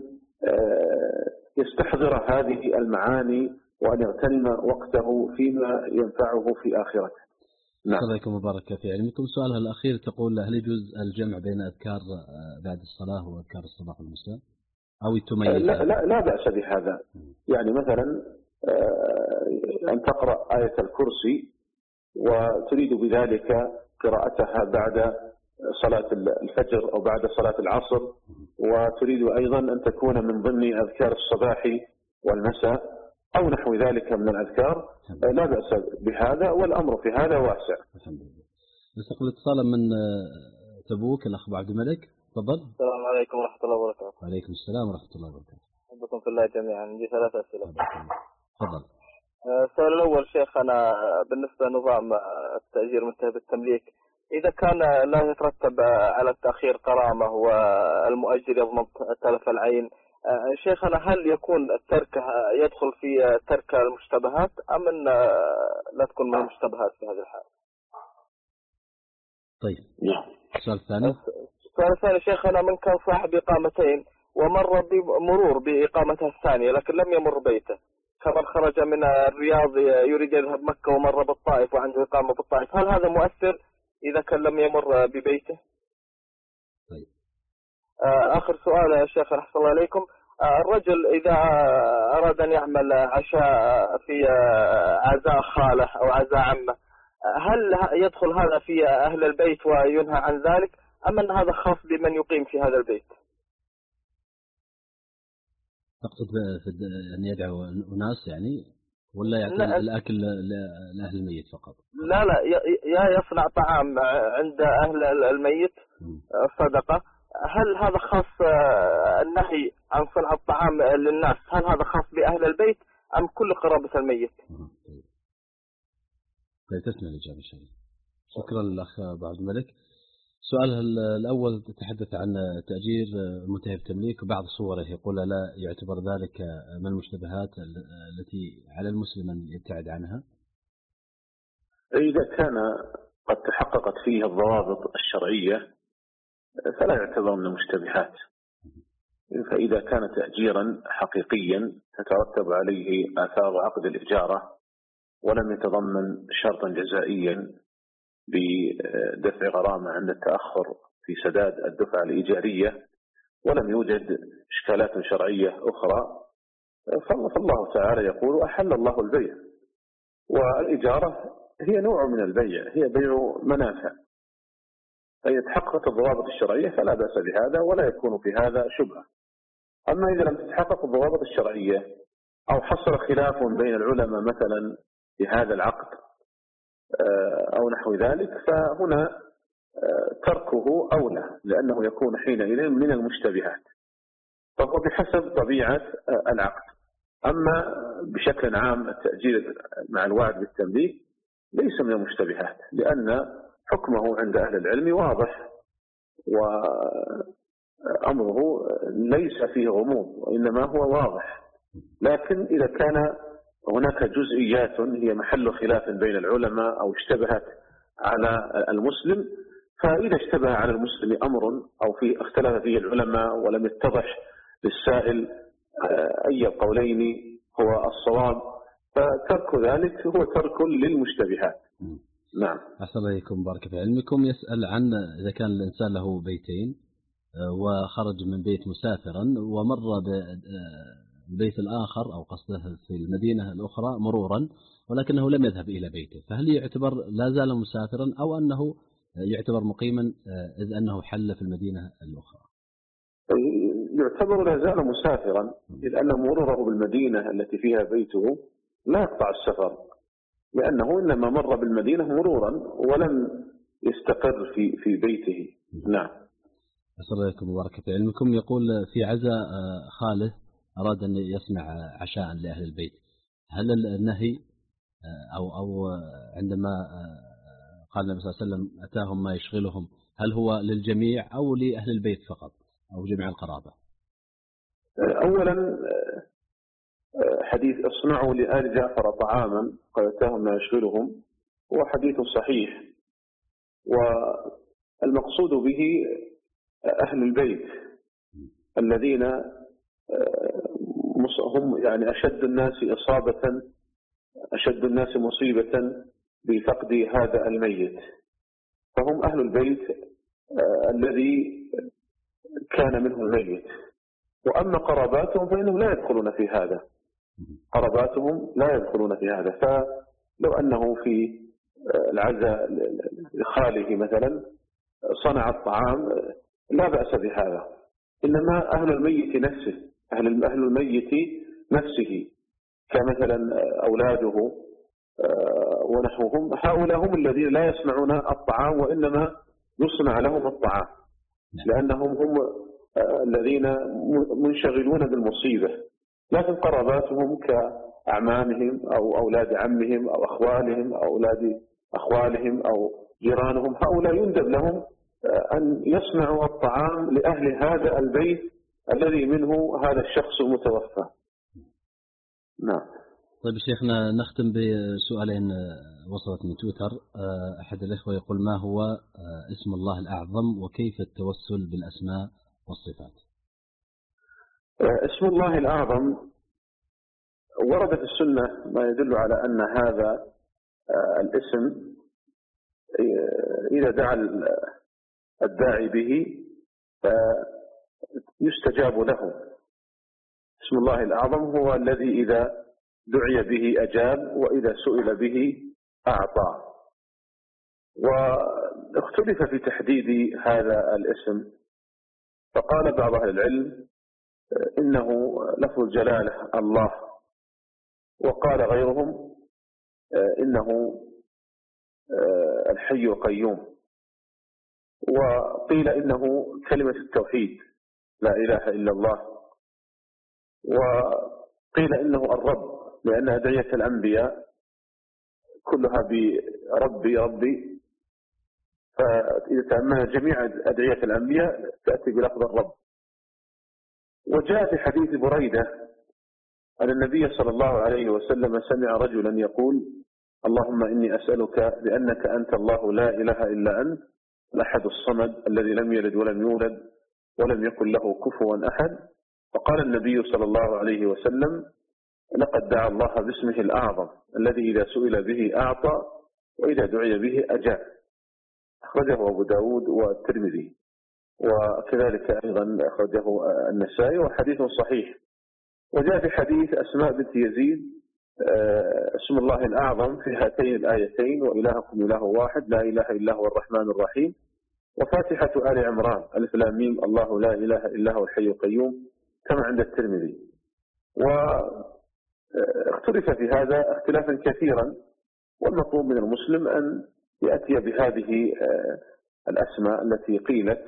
يستحضر هذه المعاني وأن يغتنم وقته فيما ينفعه في آخرته. نعم. الله وبارك في علمكم. سؤالها الأخير تقول: هل يجوز الجمع بين أذكار بعد الصلاة وأذكار الصباح والمساء أو التميز؟ لا, لا, لا بأس بهذا. يعني مثلا أن تقرأ آية الكرسي وتريد بذلك قراءتها بعد صلاة الفجر أو بعد صلاة العصر، وتريد أيضا أن تكون من ضمن أذكار الصباح والمساء أو نحو ذلك من الأذكار، لا بأس بهذا، والأمر في هذا واسع. نستقبل اتصالا من تبوك الأخ أبو عبد الملك، تفضل. السلام عليكم ورحمة الله وبركاته. وعليكم السلام ورحمة الله وبركاته. أحبكم في الله جميعا. عندي ثلاث أسئلة. تفضل. السؤال الأول شيخ، أنا بالنسبة لنظام التأجير منتهي بالتمليك، إذا كان لا يترتب على التأخير غرامة والمؤجر يضمن تلف العين، شيخنا هل يكون الترك يدخل في ترك المشتبهات أم أن لا تكون من المشتبهات في هذه الحالة؟ طيب. السؤال الثاني. السؤال الثاني شيخنا، من كان صاحب إقامتين ومر بمرور بإقامته الثانية لكن لم يمر بيته، كمن خرج من الرياض يريد يذهب مكة ومر بالطائف وعنده إقامة بالطائف، هل هذا مؤثر إذا كان لم يمر ببيته؟ طيب. آخر سؤال يا شيخ أحسن الله عليكم، الرجل إذا أراد أن يعمل عشاء في عزاء خاله أو عزاء عمه، هل يدخل هذا في أهل البيت وينهى عن ذلك أم أن هذا خاص بمن يقيم في هذا البيت؟ تقصد أن يدعو أناس يعني ولا يعطي الأكل لأهل الميت فقط؟ لا لا، يا يصنع طعام عند أهل الميت صدقة، هل هذا خاص النهي عن صنع الطعام للناس، هل هذا خاص بأهل البيت أم كل قرابة الميت؟ طيب تسمع الإجابة إن شاء الله. شكرا للأخ أبو عبد الملك. سؤالها الأول تتحدث عن تأجير منتهي بالتمليك وبعض صوره، يقول لا يعتبر ذلك من المشتبهات التي على المسلم أن يبتعد عنها؟ إذا كان قد تحققت فيه الضوابط الشرعية فلا يعتبر من المشتبهات. فإذا كان تأجيرا حقيقيا تترتب عليه آثار عقد الإجارة ولم يتضمن شرطا جزائيا بدفع غرامة عند التأخر في سداد الدفعة الإيجارية ولم يوجد إشكالات شرعية أخرى، فالله تعالى يقول: أحل الله البيع، والإجارة هي نوع من البيع، هي بيع منافع، فإذا تحققت الضوابط الشرعية فلا بأس بهذا ولا يكون في هذا شبهة. أما إذا لم تتحقق الضوابط الشرعية أو حصل خلاف بين العلماء مثلا في هذا العقد أو نحو ذلك، فهنا تركه أولى، لأنه يكون حينئذ من المشتبهات، فهو بحسب طبيعة العقد. أما بشكل عام التأجير مع الوعد بالتمليك ليس من المشتبهات، لأن حكمه عند أهل العلم واضح وأمره ليس فيه غموض وإنما هو واضح. لكن إذا كان هناك جزئيات هي محل خلاف بين العلماء أو اشتبهت على المسلم. فإذا اشتبه على المسلم أمر أو في اختلف فيه العلماء ولم يتضح للسائل أي القولين هو الصواب، فترك ذلك هو ترك للمشتبهات. نعم. أحسن إليكم، بارك في علمكم. يسأل عن إذا كان الإنسان له بيتين وخرج من بيت مسافرا ومر بالبيت الآخر أو قصده في المدينة الأخرى مرورا ولكنه لم يذهب إلى بيته، فهل يعتبر لا زال مسافرا أو أنه يعتبر مقيما إذ أنه حل في المدينة الأخرى؟ يعتبر لا زال مسافرا، إذ أن مروره بالمدينة التي فيها بيته لا يقطع السفر، لأنه إنما مر بالمدينة مرورا ولم يستقر في في بيته. نعم. أسر عليكم وبارك في علمكم. يقول في عزاء خاله أراد أن يصنع عشاء لأهل البيت، هل النهي أو أو عندما قال النبي صلى الله عليه وسلم أتاهم ما يشغلهم، هل هو للجميع أو لأهل البيت فقط أو جميع القرابة؟ أولا حديث اصنعوا لآل جعفر طعاما قد أتاهم ما يشغلهم هو حديث صحيح، والمقصود به أهل البيت الذين هم يعني أشد الناس إصابة أشد الناس مصيبة بفقد هذا الميت، فهم أهل البيت الذي كان منه الميت. وأما قراباتهم فإنهم لا يدخلون في هذا، قراباتهم لا يدخلون في هذا. فلو أنه في العزاء لخاله مثلا صنع الطعام لا بأس بهذا، إنما أهل الميت نفسه أهل أهل الميت نفسه كمثلا أولاده ونحوهم، هؤلاء هم الذين لا يصنعون الطعام وإنما يصنع لهم الطعام، لأنهم هم الذين منشغلون بالمصيبة. لكن قراباتهم كأعمامهم أو أولاد عمهم أو أخوالهم أو أولاد أخوالهم أو جيرانهم، هؤلاء يندب لهم أن يصنعوا الطعام لأهل هذا البيت الذي منه هذا الشخص المتوفى. نعم. طيب شيخنا، نختم بسؤالين وصلت من تويتر. أحد الإخوة يقول ما هو اسم الله الأعظم وكيف التوسل بالأسماء والصفات؟ اسم الله الأعظم ورد في السنة ما يدل على أن هذا الاسم إذا دعا الداعي به يستجاب له. اسم الله الأعظم هو الذي إذا دعي به أجاب وإذا سئل به أعطى. واختلف في تحديد هذا الاسم، فقال بعض أهل العلم إنه لفظ الجلالة الله، وقال غيرهم إنه الحي القيوم، وقيل إنه كلمة التوحيد لا إله إلا الله، وقيل إنه الرب لأن أدعية الأنبياء كلها بربي ربي، فإذا تأمل جميع أدعية الأنبياء تأتي بلفظ الرب. وجاء في حديث بريدة أن النبي صلى الله عليه وسلم سمع رجلا يقول اللهم إني أسألك بأنك أنت الله لا إله إلا أنت الأحد الصمد الذي لم يلد ولم يولد ولم يكن له كفوا أحد. فقال النبي صلى الله عليه وسلم لقد دعا الله باسمه الأعظم الذي إذا سئل به أعطى وإذا دعي به أجاب. أخرجه أبو داود والترمذي، وكذلك أيضا أخرجه النسائي، وحديث صحيح. وجاء في حديث أسماء بنت يزيد اسم الله الأعظم في هاتين الآيتين وإلهكم إله واحد لا إله إلا هو الرحمن الرحيم، وفاتحة آل عمران ألف لام ميم الله لا إله إلا هو الحي القيوم كما عند الترمذي. واختلف في هذا اختلافا كثيرا، والمطلوب من المسلم أن يأتي بهذه الأسماء التي قيلت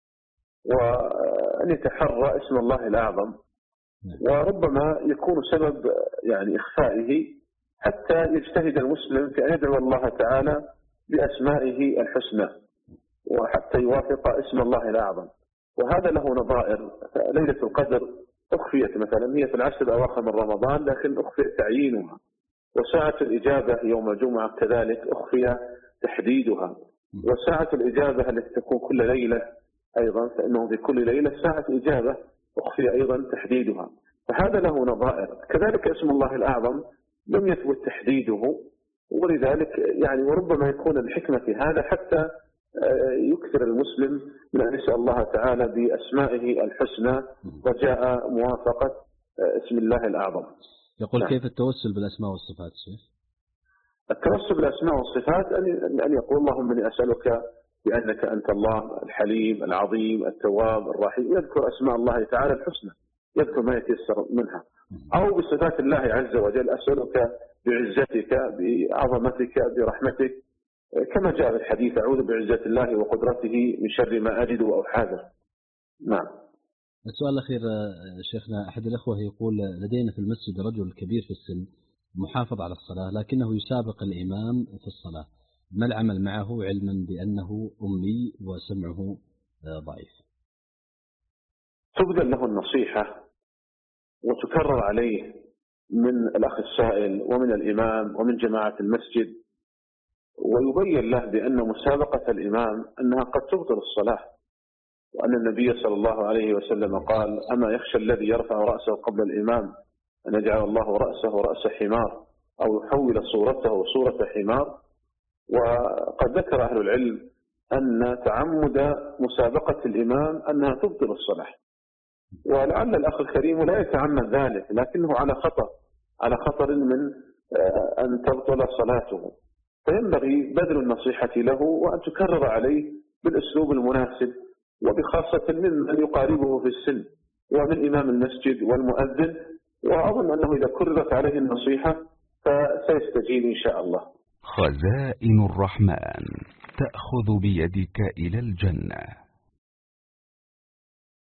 وأن يتحرى اسم الله الأعظم، وربما يكون سبب يعني إخفائه حتى يجتهد المسلم في أن يدعو الله تعالى بأسمائه الحسنى وحتى يوافق اسم الله الأعظم. وهذا له نظائر. ليلة القدر أخفيت مثلا، هي في العشر الأواخر من رمضان لكن أخفي تعيينها، وساعة الإجابة يوم الجمعة كذلك أخفي تحديدها. وساعة الإجابة التي تكون كل ليلة أيضا، فإنه في كل ليلة ساعة إجابة أخفي أيضا تحديدها، فهذا له نظائر. كذلك اسم الله الأعظم لم يثبت تحديده، ولذلك يعني وربما يكون الحكمة في هذا حتى يكثر المسلم من أن يسأل الله تعالى بأسمائه الحسنى رجاء موافقة اسم الله الأعظم. يقول نعم. كيف التوسل بالأسماء والصفات شيخ؟ التوسل بالأسماء والصفات أن يقول اللهم إني أسألك بأنك أنت الله الحليم العظيم التواب الرحيم، يذكر أسماء الله تعالى الحسنى، يذكر ما يتيسر منها. أو بصفات الله عز وجل، أسألك بعزتك بعظمتك برحمتك، كما جاء في الحديث أعوذ بعزة الله وقدرته من شر ما أجد أو حاذر. نعم. السؤال الأخير شيخنا، أحد الأخوة يقول لدينا في المسجد رجل كبير في السن محافظ على الصلاة لكنه يسابق الإمام في الصلاة، ما العمل معه علما بأنه أمي وسمعه ضعيف؟ تبذل له النصيحة وتكرر عليه من الأخ السائل ومن الإمام ومن جماعة المسجد، ويبين له بأن مسابقة الإمام أنها قد تبطل الصلاة، وأن النبي صلى الله عليه وسلم قال أما يخشى الذي يرفع رأسه قبل الإمام أن يجعل الله رأسه رأس حمار أو يحول صورته صورة حمار. وقد ذكر أهل العلم أن تعمد مسابقة الإمام أنها تبطل الصلاة، ولعل الأخ الكريم لا يتعمد ذلك لكنه على خطر على خطر من أن تبطل صلاته، فينبغي بذل النصيحة له وأن تكرر عليه بالأسلوب المناسب، وبخاصة من يقاربه في السن ومن إمام المسجد والمؤذن. وأظن أنه إذا كررت عليه النصيحة فسيستجيب إن شاء الله. خزائن الرحمن تأخذ بيدك إلى الجنة.